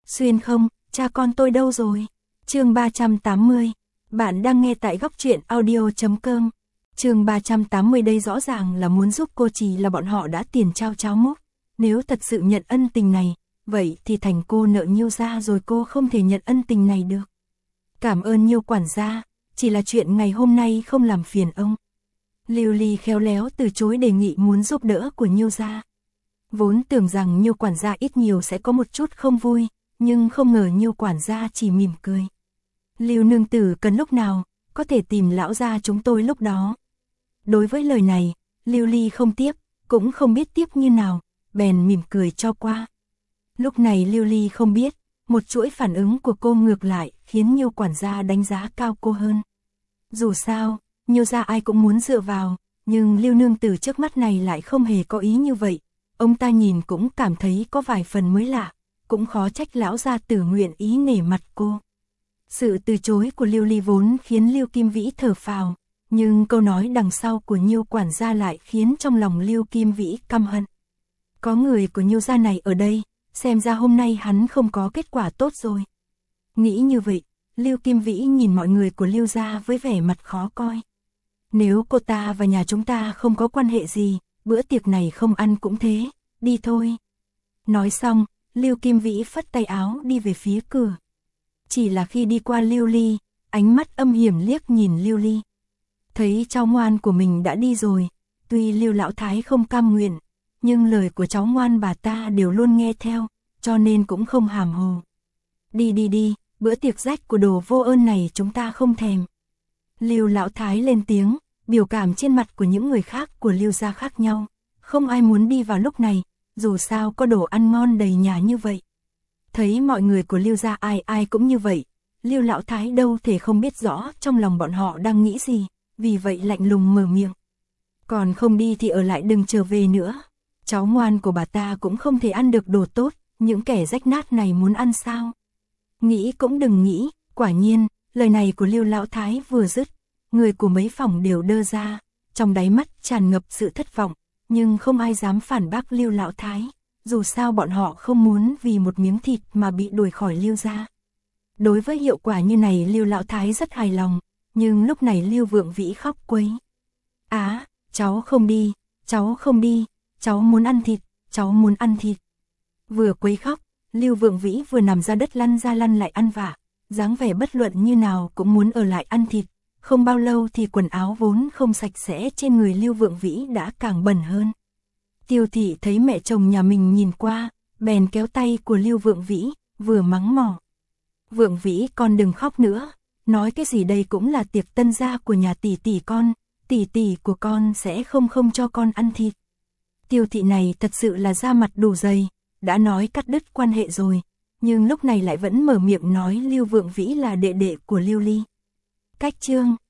Xuyên không, cha con tôi đâu rồi? Chương 380. Bạn đang nghe tại góc truyện audio.com. Chương 380 đây rõ ràng là muốn giúp cô, chỉ là bọn họ đã tiền trao cháo múc. Nếu thật sự nhận ân tình này, vậy thì thành cô nợ Nhiêu gia rồi, cô không thể nhận ân tình này được. Cảm ơn Nhiêu quản gia, chỉ là chuyện ngày hôm nay không làm phiền ông. Lưu Ly khéo léo từ chối đề nghị muốn giúp đỡ của Nhiêu gia. Vốn tưởng rằng Nhiêu quản gia ít nhiều sẽ có một chút không vui, nhưng không ngờ Nhiêu quản gia chỉ mỉm cười. Lưu nương tử cần lúc nào, có thể tìm lão gia chúng tôi lúc đó. Đối với lời này, Lưu Ly không tiếp, cũng không biết tiếp như nào, bèn mỉm cười cho qua. Lúc này Lưu Ly không biết, một chuỗi phản ứng của cô ngược lại khiến Nhiêu quản gia đánh giá cao cô hơn. Dù sao, Nhiêu gia ai cũng muốn dựa vào, nhưng Lưu nương tử trước mắt này lại không hề có ý như vậy. Ông ta nhìn cũng cảm thấy có vài phần mới lạ, cũng khó trách lão gia tử nguyện ý nể mặt cô. Sự từ chối của Lưu Ly vốn khiến Lưu Kim Vĩ thở phào, nhưng câu nói đằng sau của Nhiêu quản gia lại khiến trong lòng Lưu Kim Vĩ căm hận. Có người của Nhiêu gia này ở đây, xem ra hôm nay hắn không có kết quả tốt rồi. Nghĩ như vậy, Lưu Kim Vĩ nhìn mọi người của Lưu gia với vẻ mặt khó coi. Nếu cô ta và nhà chúng ta không có quan hệ gì, bữa tiệc này không ăn cũng thế, đi thôi. Nói xong, Lưu Kim Vĩ phất tay áo đi về phía cửa. Chỉ là khi đi qua Lưu Ly, ánh mắt âm hiểm liếc nhìn Lưu Ly. Thấy cháu ngoan của mình đã đi rồi, tuy Lưu lão thái không cam nguyện, nhưng lời của cháu ngoan bà ta đều luôn nghe theo, cho nên cũng không hàm hồ. Đi, bữa tiệc rách của đồ vô ơn này chúng ta không thèm. Lưu lão thái lên tiếng, biểu cảm trên mặt của những người khác của Lưu gia khác nhau, không ai muốn đi vào lúc này, dù sao có đồ ăn ngon đầy nhà như vậy. Thấy mọi người của Lưu gia ai cũng như vậy, Lưu lão thái đâu thể không biết rõ trong lòng bọn họ đang nghĩ gì, vì vậy lạnh lùng mở miệng. Còn không đi thì ở lại đừng trở về nữa. Cháu ngoan của bà ta cũng không thể ăn được đồ tốt, những kẻ rách nát này muốn ăn sao? Nghĩ cũng đừng nghĩ, quả nhiên, lời này của Lưu lão thái vừa dứt, người của mấy phòng đều đơ ra, trong đáy mắt tràn ngập sự thất vọng, nhưng không ai dám phản bác Lưu lão thái, dù sao bọn họ không muốn vì một miếng thịt mà bị đuổi khỏi Lưu gia. Đối với hiệu quả như này Lưu lão thái rất hài lòng, nhưng lúc này Lưu Vượng Vĩ khóc quấy. Cháu không đi, cháu muốn ăn thịt, cháu muốn ăn thịt. Vừa quấy khóc, Lưu Vượng Vĩ vừa nằm ra đất lăn ra lăn lại ăn vạ, dáng vẻ bất luận như nào cũng muốn ở lại ăn thịt. Không bao lâu thì quần áo vốn không sạch sẽ trên người Lưu Vượng Vĩ đã càng bẩn hơn. Tiêu thị thấy mẹ chồng nhà mình nhìn qua, bèn kéo tay của Lưu Vượng Vĩ, vừa mắng mỏ. Vượng Vĩ con đừng khóc nữa, nói cái gì đây cũng là tiệc tân gia của nhà tỷ tỷ của con sẽ không cho con ăn thịt. Tiêu thị này thật sự là da mặt đủ dày, đã nói cắt đứt quan hệ rồi, nhưng lúc này lại vẫn mở miệng nói Lưu Vượng Vĩ là đệ đệ của Lưu Ly. Cách chương